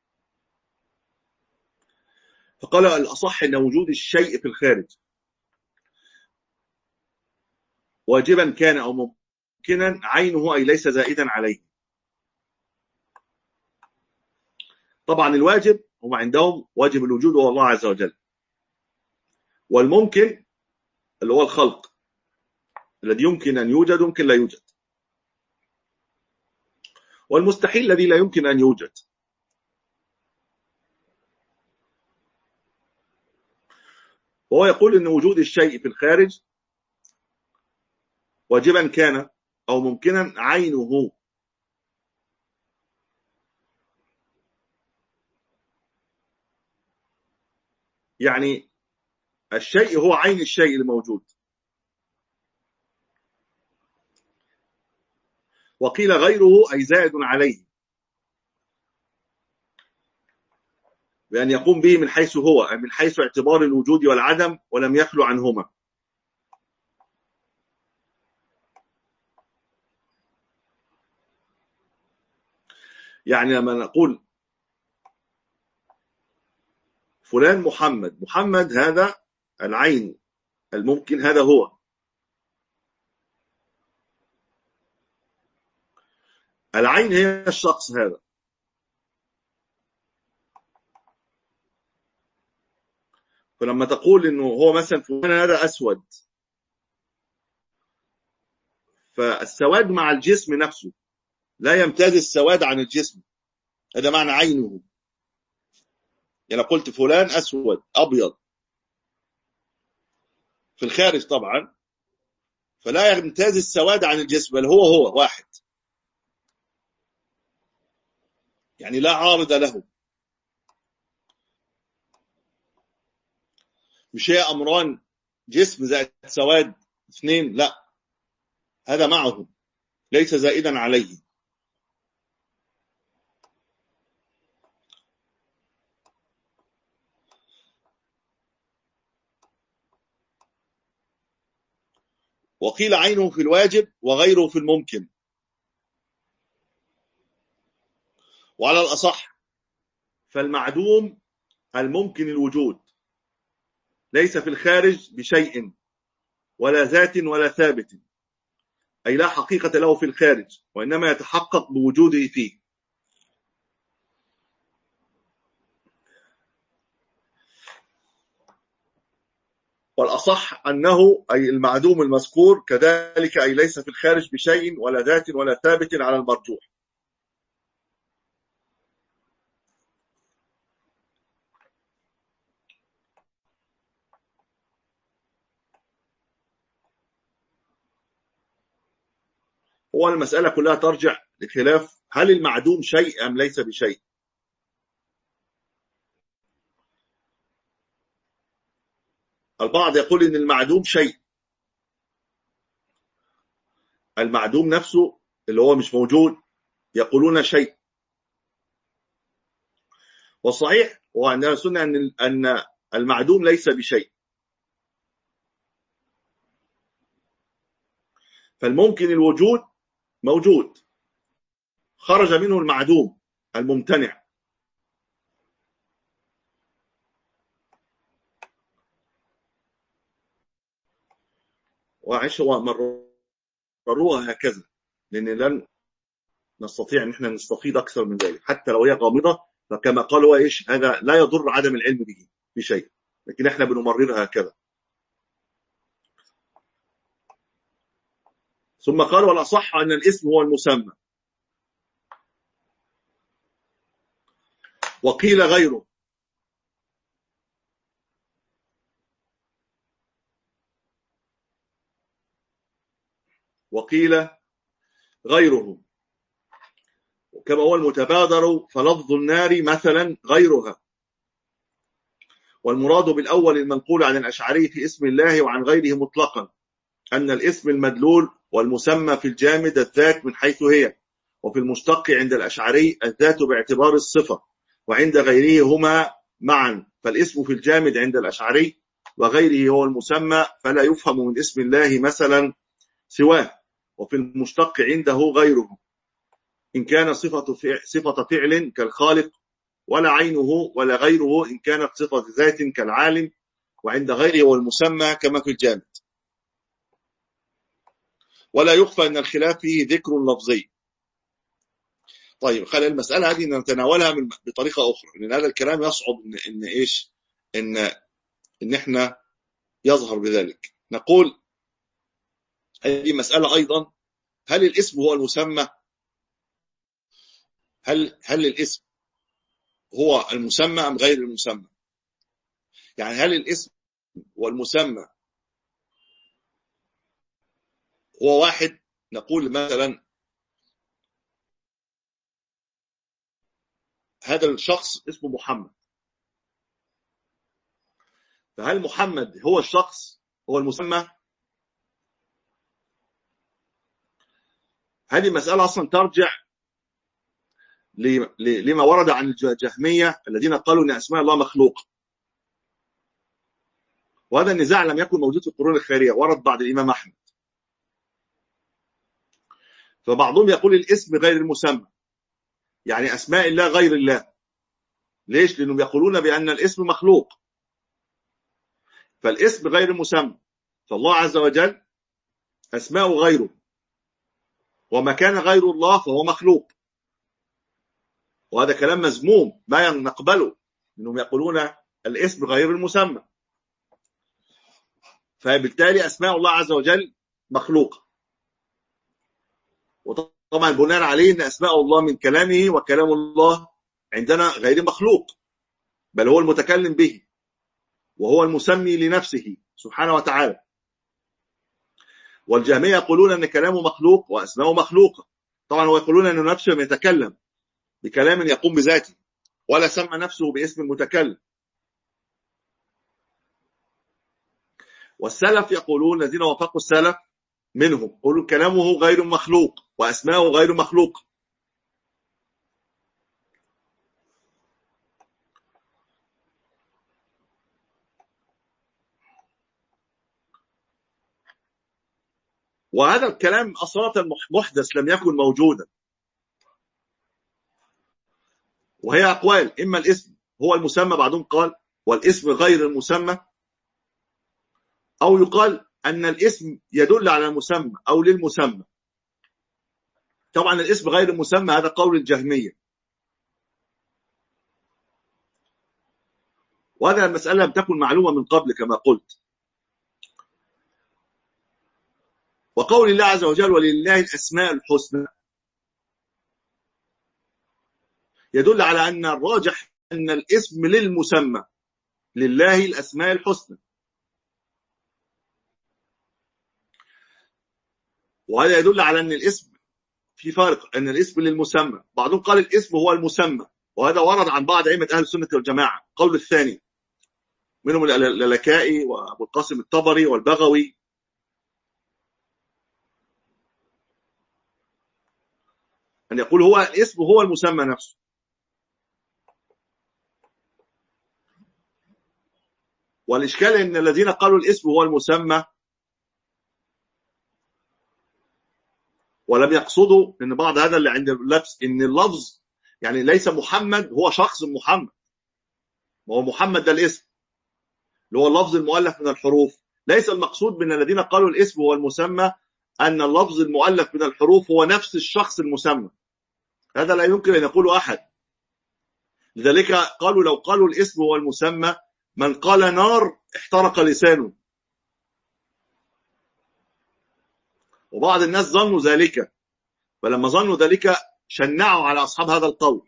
فقال الأصح أن وجود الشيء في الخارج واجبا كان أو ممكنا عينه، أي ليس زائدا عليه. طبعا الواجب هم عندهم واجب الوجود هو الله عز وجل، والممكن اللي هو الخلق الذي يمكن أن يوجد ويمكن لا يوجد، والمستحيل الذي لا يمكن أن يوجد. وهو يقول أن وجود الشيء في الخارج واجبا كان أو ممكنا عينه، يعني الشيء هو عين الشيء الموجود. وقيل غيره أي زائد عليه، بأن يقوم به من حيث هو، أي من حيث اعتبار الوجود والعدم ولم يخلو عنهما. يعني لما نقول فلان محمد، محمد هذا العين الممكن، هذا هو العين، هي الشخص هذا. فلما تقول انه هو مثلا فلان هذا اسود، فالسواد مع الجسم نفسه، لا يمتاز السواد عن الجسم، هذا معنى عينه. يعني قلت فلان اسود ابيض في الخارج طبعا، فلا يمتاز السواد عن الجسم، بل هو هو واحد، يعني لا عارض له. مش هي أمران جسم زائد سواد اثنين، لا، هذا معه ليس زائدا عليه. وقيل عينه في الواجب وغيره في الممكن. وعلى الأصح فالمعدوم الممكن الوجود ليس في الخارج بشيء ولا ذات ولا ثابت، أي لا حقيقة له في الخارج، وإنما يتحقق بوجوده فيه. والأصح أنه أي المعدوم المذكور كذلك، أي ليس في الخارج بشيء ولا ذات ولا ثابت على المرجوح. هو المسألة كلها ترجع لخلاف هل المعدوم شيء أم ليس بشيء. البعض يقول إن المعدوم شيء، المعدوم نفسه اللي هو مش موجود يقولون شيء. والصحيح هو عندنا سنة أن المعدوم ليس بشيء. فالممكن الوجود موجود، خرج منه المعدوم الممتنع. وعيش هو مرروها هكذا، لأن لن نستطيع أن احنا نستفيد أكثر من ذلك حتى لو هي غامضة. فكما قال هو إيش، هذا لا يضر عدم العلم به بشيء، لكن احنا بنمررها هكذا. ثم قال والأصح أن الاسم هو المسمى. وقيل غيره، وقيل غيره كما هو المتبادر، فلفظ النار مثلا غيرها. والمراد بالأول المنقول عن الأشعري في اسم الله وعن غيره مطلقا أن الاسم المدلول والمسمى في الجامد الذات من حيث هي، وفي المشتق عند الأشعري الذات باعتبار الصفة، وعند غيره هما معا. فالاسم في الجامد عند الأشعري وغيره هو المسمى، فلا يفهم من اسم الله مثلا سواه، وفي المشتق عنده غيره. إن كان صفة فعل, صفة فعل كالخالق، ولا عينه ولا غيره إن كانت صفة ذات كالعالم، وعند غيره والمسمى كما في الجامد. ولا يخفى أن الخلاف فيه ذكر لفظي. طيب خلي المسألة هذه نتناولها من بطريقة أخرى، لأن هذا الكلام يصعب إن, إن إيش إن إن إحنا يظهر بذلك. نقول هذه مسألة أيضا، هل الاسم هو المسمى؟ هل هل الاسم هو المسمى أم غير المسمى؟ يعني هل الاسم والمسمى هو واحد؟ نقول مثلا هذا الشخص اسمه محمد، فهل محمد هو الشخص هو المسمى؟ هذه مسألة أصلا ترجع لما ورد عن الجهمية الذين قالوا أن أسماء الله مخلوق، وهذا النزاع لم يكن موجود في القرون الخيرية، ورد بعد الإمام أحمد. فبعضهم يقول الاسم غير المسمى، يعني أسماء الله غير الله. ليش؟ لأنهم يقولون بأن الاسم مخلوق، فالاسم غير المسمى، فالله عز وجل أسماء غيره، وما كان غير الله فهو مخلوق. وهذا كلام مذموم ما نقبله، لأنهم يقولون الاسم غير المسمى، فبالتالي أسماء الله عز وجل مخلوقة. وطبعا بناء عليه أن أسماء الله من كلامه، وكلام الله عندنا غير مخلوق، بل هو المتكلم به، وهو المسمي لنفسه سبحانه وتعالى. والجهمية يقولون أن كلامه مخلوق وأسماءه مخلوقة. طبعا هو يقولون أن نفسه يتكلم بكلام يقوم بذاته، ولا سمى نفسه باسم المتكلم. والسلف يقولون، الذين وافقوا السلف منهم، يقولون كلامه غير مخلوق وأسماءه غير مخلوق. وهذا الكلام أصالة محدث لم يكن موجودا، وهي أقوال: إما الاسم هو المسمى، بعضهم قال والاسم غير المسمى، أو يقال أن الاسم يدل على المسمى أو للمسمى. طبعا الاسم غير المسمى هذا قول الجهمية، وهذا المسألة لم تكن معلومة من قبل كما قلت. وقول الله عز وجل ولله الأسماء الحسنى يدل على أن الراجح أن الاسم للمسمى، لله الأسماء الحسنى. وهذا يدل على أن الاسم في فرق، أن الاسم للمسمى. بعضهم قال الاسم هو المسمى، وهذا ورد عن بعض أئمة أهل السنة والجماعة. قول الثاني منهم اللالكائي وأبو القاسم الطبري والبغوي. أن يقول هو الاسم هو المسمى نفسه. والإشكال أن الذين قالوا الاسم هو المسمى ولم يقصدوا أن بعض هذا اللي عند اللبس أن اللفظ يعني ليس محمد هو شخص محمد، وهو محمد ده الاسم اللي هو اللفظ المؤلف من الحروف. ليس المقصود من الذين قالوا الاسم هو المسمى أن اللفظ المؤلف من الحروف هو نفس الشخص المسمى، هذا لا يمكن أن يقوله أحد. لذلك قالوا لو قالوا الاسم هو المسمى، من قال نار احترق لسانه. وبعض الناس ظنوا ذلك، فلما ظنوا ذلك شنعوا على أصحاب هذا القول.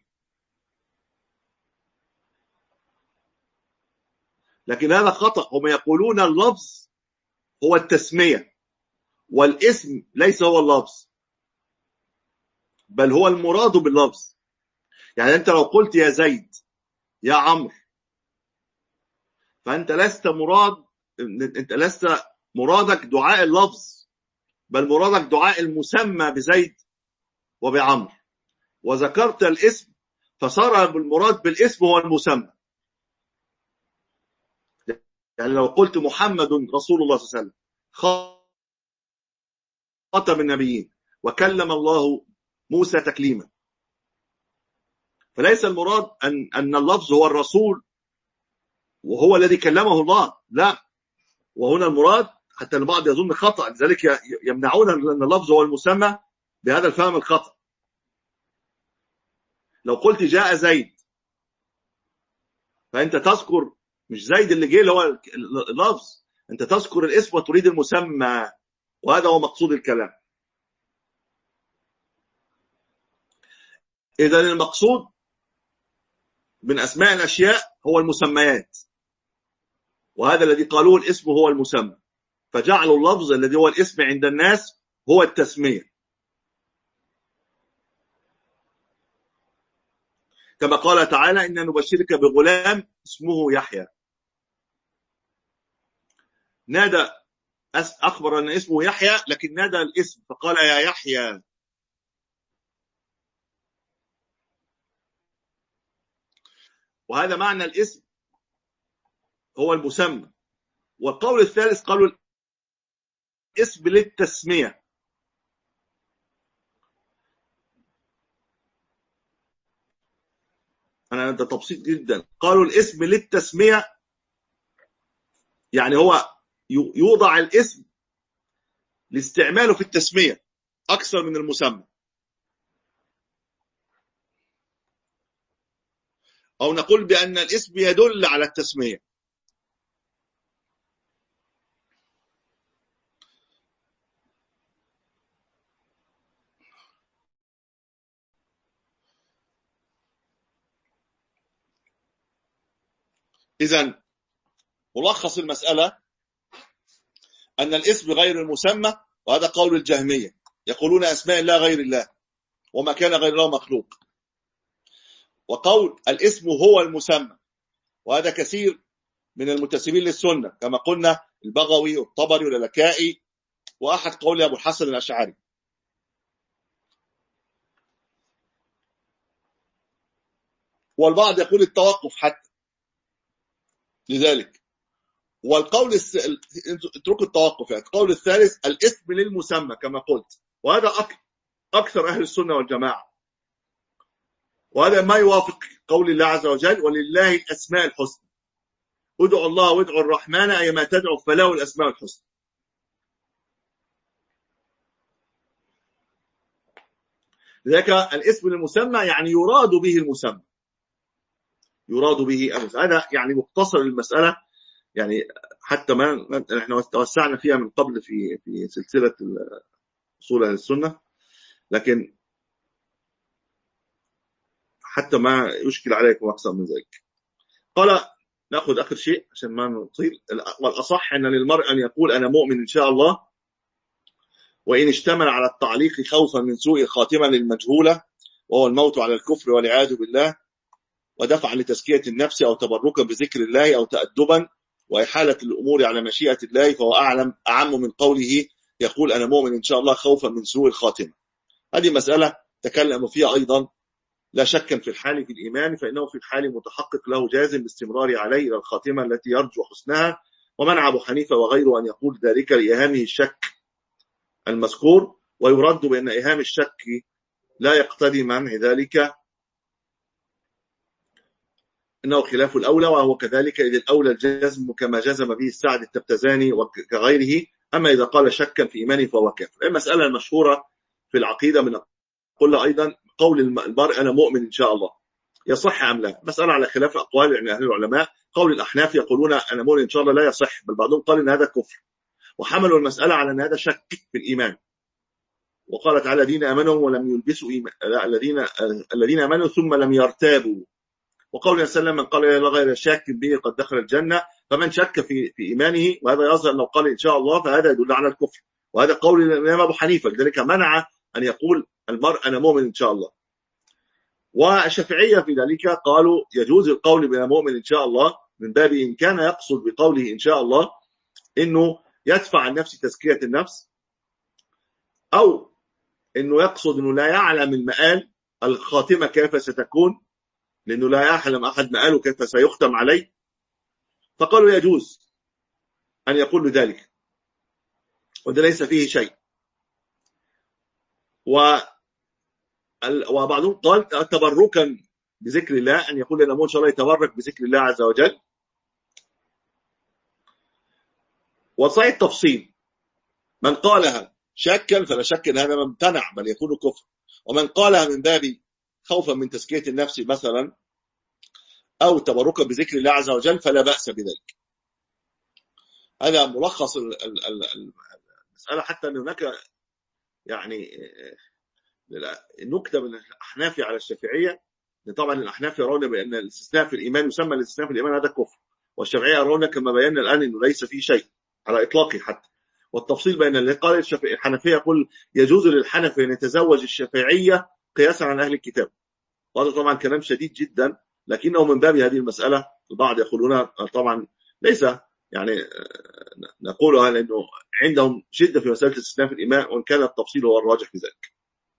لكن هذا خطأ. هم يقولون اللفظ هو التسمية، والاسم ليس هو اللفظ، بل هو المراد باللفظ. يعني أنت لو قلت يا زيد يا عمرو، فأنت لست مراد أنت لست مرادك دعاء اللفظ، بل مرادك دعاء المسمى بزيد وبعمر. وذكرت الاسم فصار المراد بالاسم هو المسمى. يعني لو قلت محمد رسول الله صلى الله عليه وسلم خاتم النبيين وكلم الله موسى تكليما، فليس المراد أن, أن اللفظ هو الرسول وهو الذي كلمه الله، لا. وهنا المراد حتى البعض يظن خطأ، لذلك يمنعون أن اللفظ هو المسمى بهذا الفهم الخطأ. لو قلت جاء زيد فأنت تذكر مش زيد اللي جه اللي هو اللفظ، أنت تذكر الاسم وتريد المسمى، وهذا هو مقصود الكلام. إذن المقصود من أسماء الأشياء هو المسميات، وهذا الذي قالوه الاسم هو المسمى، فجعلوا اللفظ الذي هو الاسم عند الناس هو التسمية، كما قال تعالى إن نبشرك بغلام اسمه يحيى. نادى أخبر أن اسمه يحيى، لكن نادى الاسم فقال يا يحيى. وهذا معنى الاسم هو المسمى. والقول الثالث قالوا الاسم للتسمية، أنا ده تبسيط جدا. قالوا الاسم للتسمية يعني هو يوضع الاسم لاستعماله في التسمية أكثر من المسمى، أو نقول بأن الاسم يدل على التسمية. إذن ملخص المسألة أن الاسم غير المسمى، وهذا قول الجهمية، يقولون أسماء الله غير الله وما كان غير الله مخلوق. وقول الاسم هو المسمى، وهذا كثير من المنتسبين للسنة كما قلنا البغوي والطبري واللالكائي وأحد قول أبو الحسن الأشعري. والبعض يقول التوقف حتى لذلك. والقول الس... اتركوا التوقف، يعني القول الثالث الاسم للمسمى كما قلت، وهذا أك... أكثر أهل السنة والجماعة، وهذا ما يوافق قول الله عز وجل ولله الأسماء الحسنى ادعوا الله وادعوا الرحمن أيما تدعوا فله الأسماء الحسنى. لذلك الاسم للمسمى يعني يراد به المسمى، يراد به المسمى. هذا يعني مختصر المسألة، يعني حتى ما احنا توسعنا فيها من قبل في في سلسلة أصول أهل السنة، لكن حتى ما يشكل عليكم أكثر من ذلك. قال نأخذ آخر شيء عشان ما نطيل. والأصح أن للمرء أن يقول أنا مؤمن إن شاء الله، وإن اشتمل على التعليق خوفا من سوء الخاتمة للمجهولة وهو الموت على الكفر والعياذ بالله، ودفعا لتزكية النفس أو تبركا بذكر الله أو تأدبا وإحالة الأمور على مشيئة الله، فهو أعلم أعم من قوله يقول أنا مؤمن إن شاء الله خوفا من سوء الخاتمة. هذه مسألة تكلم فيها أيضا، لا شك في الحال في الإيمان، فإنه في الحال متحقق له جازم باستمرار عليه إلى الخاتمة التي يرجو حسنها. ومنع أبو حنيفة وغيره أن يقول ذلك لإيهامه الشك المذكور، ويرد بأن إيهام الشك لا يقتضي منع ذلك، إنه خلاف الأولى، وهو كذلك إذ الأولى الجزم كما جزم به السعد التبتزاني وكغيره. أما إذا قال شكا في إيمانه فهو كافر. المسألة المشهورة في العقيدة من قلنا أيضا قول المرء أنا مؤمن إن شاء الله يصح أم لا، مسألة على خلاف أقوال يعني أهل العلماء. قول الأحناف يقولون أنا مؤمن إن شاء الله لا يصح، بل بعضهم قال إن هذا كفر، وحملوا المسألة على أن هذا شك في الإيمان. وقال تعالى الذين آمنوا ولم يلبسوا إيمان، لا الذين الذين آمنوا ثم لم يرتابوا. وقول النبي صلى الله عليه وسلم من قال لا غير شاك به قد دخل الجنة. فمن شك في في إيمانه، وهذا يظهر لو قال إن شاء الله فهذا يدل على الكفر، وهذا قول الإمام أبو حنيفة، لذلك منع أن يقول المرء أنا مؤمن إن شاء الله. والشافعية في ذلك قالوا يجوز القول بأنا مؤمن إن شاء الله من باب إن كان يقصد بقوله إن شاء الله إنه يدفع عن نفسه تزكية النفس، أو إنه يقصد إنه لا يعلم المآل الخاتمة كيف ستكون، لأنه لا يعلم أحد مآله كيف سيختم عليه، فقالوا يجوز أن يقول ذلك، وده ليس فيه شيء. و وبعضهم قال تبركا بذكر الله، أن يقول لنا إن شاء الله يتبرك بذكر الله عز وجل. وصحيح التفصيل، من قالها شكا فلا شك أن هذا ممتنع بل يكون كفر، ومن قالها من باب خوفا من تزكية النفس مثلا أو تبركا بذكر الله عز وجل فلا بأس بذلك. هذا ملخص المسألة، حتى أن هناك يعني نكتة من الأحناف على الشافعية. طبعا الأحناف يرون بأن الاستثناء في الإيمان يسمى الاستثناء في الإيمان هذا كفر، والشافعية يرون كما بينا الآن أنه ليس فيه شيء على إطلاقه حتى. والتفصيل بين اللي قال الشافعي الحنفية يقول يجوز للحنفي أن يتزوج الشافعية قياسا عن أهل الكتاب، وهذا طبعا كلام شديد جدا، لكنه من باب هذه المسألة. البعض يقولون طبعا ليس يعني نقولها لأنه عندهم شدة في مسألة الاستثناء في الإيمان، وإن كان التفصيل هو الراجح في ذلك.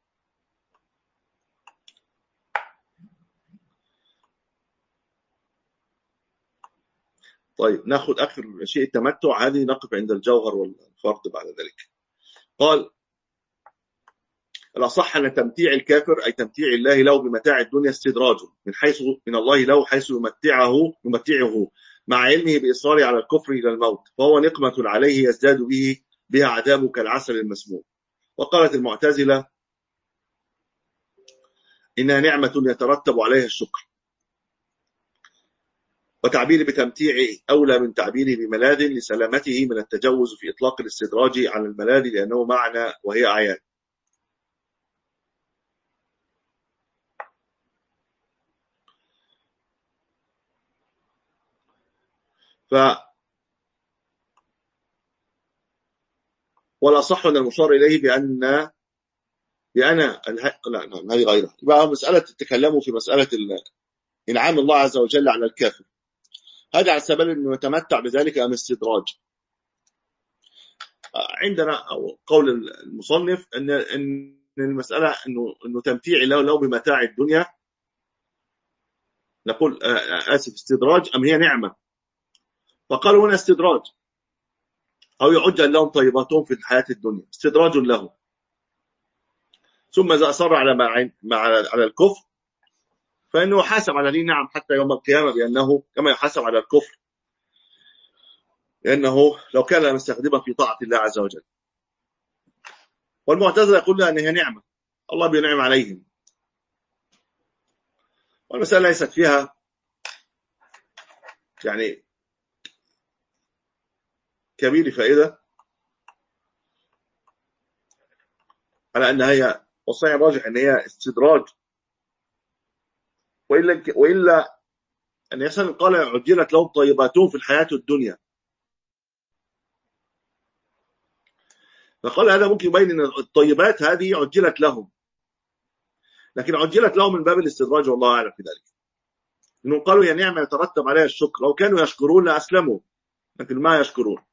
طيب ناخذ آخر شيء التمتع، هذه نقف عند الجوهر والفرد بعد ذلك. قال الأصح أن تمتيع الكافر أي تمتيع الله له بمتاع الدنيا استدراج من حيث من الله له، حيث يمتعه يمتعه مع علمه بإصراره على الكفر إلى الموت، فهو نقمة عليه يزداد به بها عذابه كالعسل المسموم. وقالت المعتزلة إنها نعمة يترتب عليها الشكر، وتعبير بتمتيع أولى من تعبيره بملاذ لسلامته من التجوز في إطلاق الاستدراج على الملاذ، لأنه معنى وهي أعيان. ف ولا صح أن المشار إليه بأن بأن اله... لا نعم هذه غيرها. يبقى مسألة تتكلموا في مسألة إنعام الله عز وجل على الكافر، هذا على سبيل أنه يتمتع بذلك أم استدراج. عندنا أو قول المصنف أن أن المسألة أنه أنه تمتيع له له بمتاع الدنيا، نقول آسف استدراج أم هي نعمة، فقالوا هنا استدراج، أو يعجل لهم طيباتهم في الحياة الدنيا استدراج له، ثم إذا أصر على مع على الكفر فإنه حاسب على دين نعم حتى يوم القيامة بأنه كما يحاسب على الكفر، لأنه لو كان مستخدما في طاعة الله عز وجل. والمعتزلة يقول لها أنها نعمة الله بينعم عليهم، والمسألة ليست فيها يعني كبير فائدة، على أن هي والصحيح الراجح أن هي استدراج، وإلا وإلا أن يسأل قال عجلت لهم طيباتهم في الحياة الدنيا، فقال هذا ممكن يبين أن الطيبات هذه عجلت لهم، لكن عجلت لهم من باب الاستدراج والله أعلم في ذلك. إنهم قالوا يا نعمة يترتب عليها الشكر، لو كانوا يشكرون لأسلموا لكن ما يشكرون.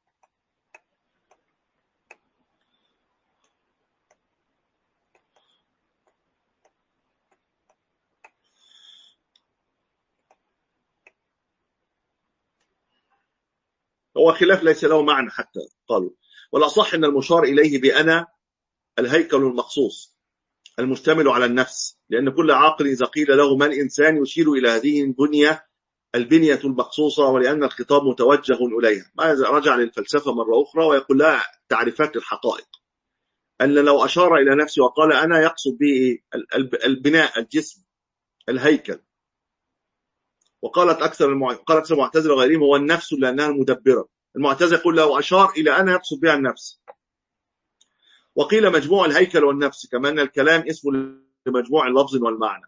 هو خلاف ليس له معنى حتى قالوا. والأصح أن المشار إليه بأنا الهيكل المخصوص المشتمل على النفس، لأن كل عاقل إذا قيل له ما الإنسان يشير إلى هذه البنية البنية المخصوصة، ولأن الخطاب متوجه إليها. ما رجع للفلسفة مرة أخرى ويقول لها تعريفات الحقائق، أن لو أشار إلى نفسه وقال أنا يقصد به البناء الجسم الهيكل. وقالت أكثر المع... قال أكثر المعتزلة وغيرهم هو النفس لأنها المدبرة. المعتزلة يقول لو أشار إلى أنا يقصد بها النفس. وقيل مجموع الهيكل والنفس، كما أن الكلام اسمه لمجموع اللفظ والمعنى.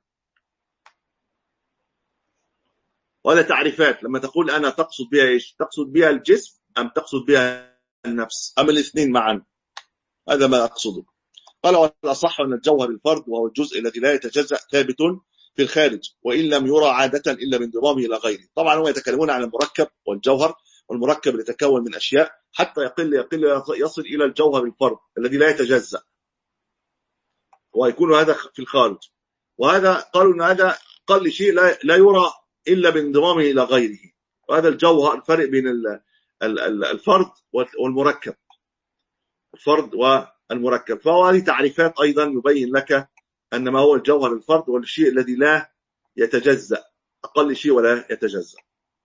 وهذا تعريفات، لما تقول أنا تقصد بها إيش؟ تقصد بها الجسم أم تقصد بها النفس أم الاثنين معا؟ هذا ما أقصده. قال والأصح أن الجوهر الفرد وهو الجزء الذي لا يتجزأ ثابت في الخارج، وإن لم يرى عادة إلا بانضمامه إلى غيره. طبعا هم يتكلمون عن المركب والجوهر، والمركب يتكون من أشياء حتى يقل يقل يصل إلى الجوهر الفرد الذي لا يتجزأ، ويكون هذا في الخارج. وهذا قالوا أن هذا قل شيء لا, لا يرى إلا بانضمامه إلى غيره، وهذا الجوهر الفرق بين الفرد والمركب، الفرد والمركب. فهو هذه تعريفات أيضا يبين لك أن ما هو الجوهر الفرد والشيء الذي لا يتجزأ، أقل شيء ولا يتجزأ.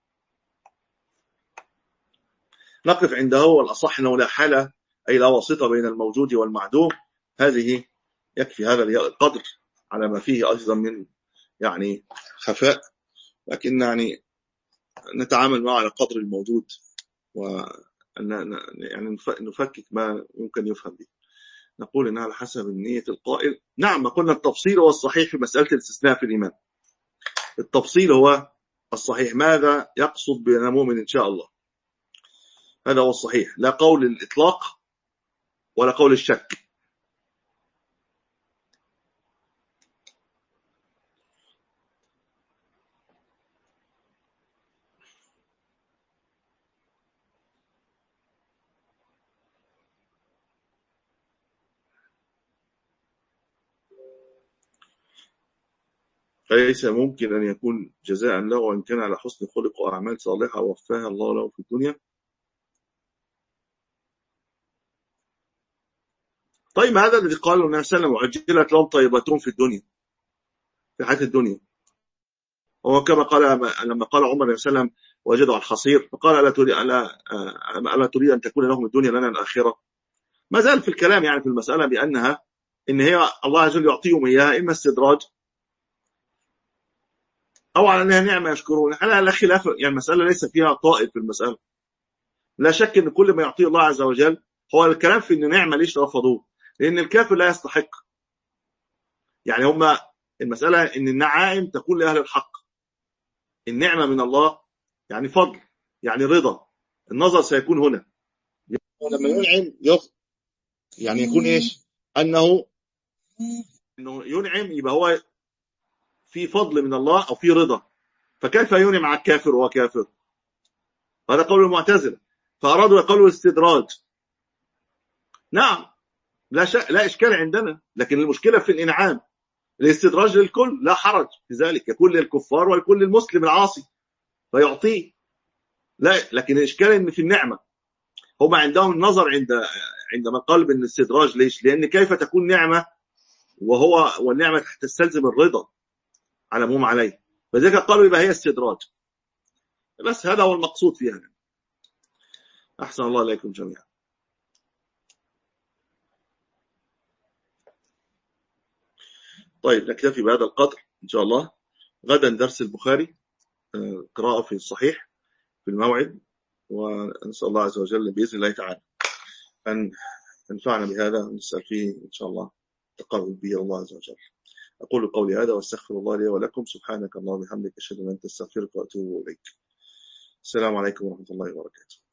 نقف عنده، والأصح أنه لا حالة أي لا واسطة بين الموجود والمعدوم. هذه يكفي هذا القدر على ما فيه أيضا من يعني خفاء، لكن يعني نتعامل معه على قدر الموجود، وأن يعني نفكك ما يمكن يفهم به. نقول إنها على حسب النية القائل. نعم، قلنا التفصيل هو الصحيح في مسألة الاستثناء في الإيمان. التفصيل هو الصحيح، ماذا يقصد بأنا مؤمن إن شاء الله، هذا هو الصحيح، لا قول الإطلاق ولا قول الشك. فليس ممكن أن يكون جزاء له وإن كان على حسن خلق وأعمال صالحة وفاها الله له في الدنيا. طيب هذا الذي قاله النبي صلى الله عليه وسلم وعجلت لهم طيباتهم في الدنيا، في حياة الدنيا. هو كما قال لما قال عمر عليه السلام وجدوا على الحصير فقال ألا تريد, ألا ألا تريد أن تكون لهم الدنيا لنا الآخرة. ما زال في الكلام يعني في المسألة بأنها إن هي الله عز وجل يعطيهم إياها إما استدراج أو على أنها نعمة يشكرون. على لا خلاف، يعني المسألة ليس فيها طائف في المسألة. لا شك أن كل ما يعطيه الله عز وجل هو الكلام في أن نعمة ليش رفضوه، لأن الكافر لا يستحق. يعني هم المسألة أن النعائم تكون لأهل الحق، النعمة من الله يعني فضل، يعني رضا. النظر سيكون هنا لما ينعم يف... يعني يكون إيش أنه إنه ينعم يبقى هو في فضل من الله أو في رضا، فكيف ينعم على الكافر وهو كافر؟ هذا قول المعتزلة، فأرادوا يقولوا الاستدراج. نعم، لا شيء لا إشكال عندنا، لكن المشكلة في الإنعام. الاستدراج للكل لا حرج في ذلك، يكون للكفار ويكون للمسلم العاصي فيعطيه، لا. لكن الإشكال إن في النعمة هم عندهم النظر عند عندما قال بالاستدراج. ليش؟ لأن كيف تكون نعمة وهو والنعمة تستلزم الرضا على مهم عليه، فذلك قالوا يبقى هي استدراج. بس هذا هو المقصود فيها. أحسن الله إليكم جميعا. طيب نكتفي بهذا القدر إن شاء الله. غدا درس البخاري، قراءة في الصحيح في الموعد، ونسأل الله عز وجل بإذن الله تعالى أن ينفعنا بهذا ونسأل فيه إن شاء الله تقرب به الله عز وجل. أقول قولي هذا واستغفر الله لي ولكم. سبحانك اللهم وبحمدك أشهد أن لا إله إلا أنت أستغفرك وأتوب إليك. السلام عليكم ورحمة الله وبركاته.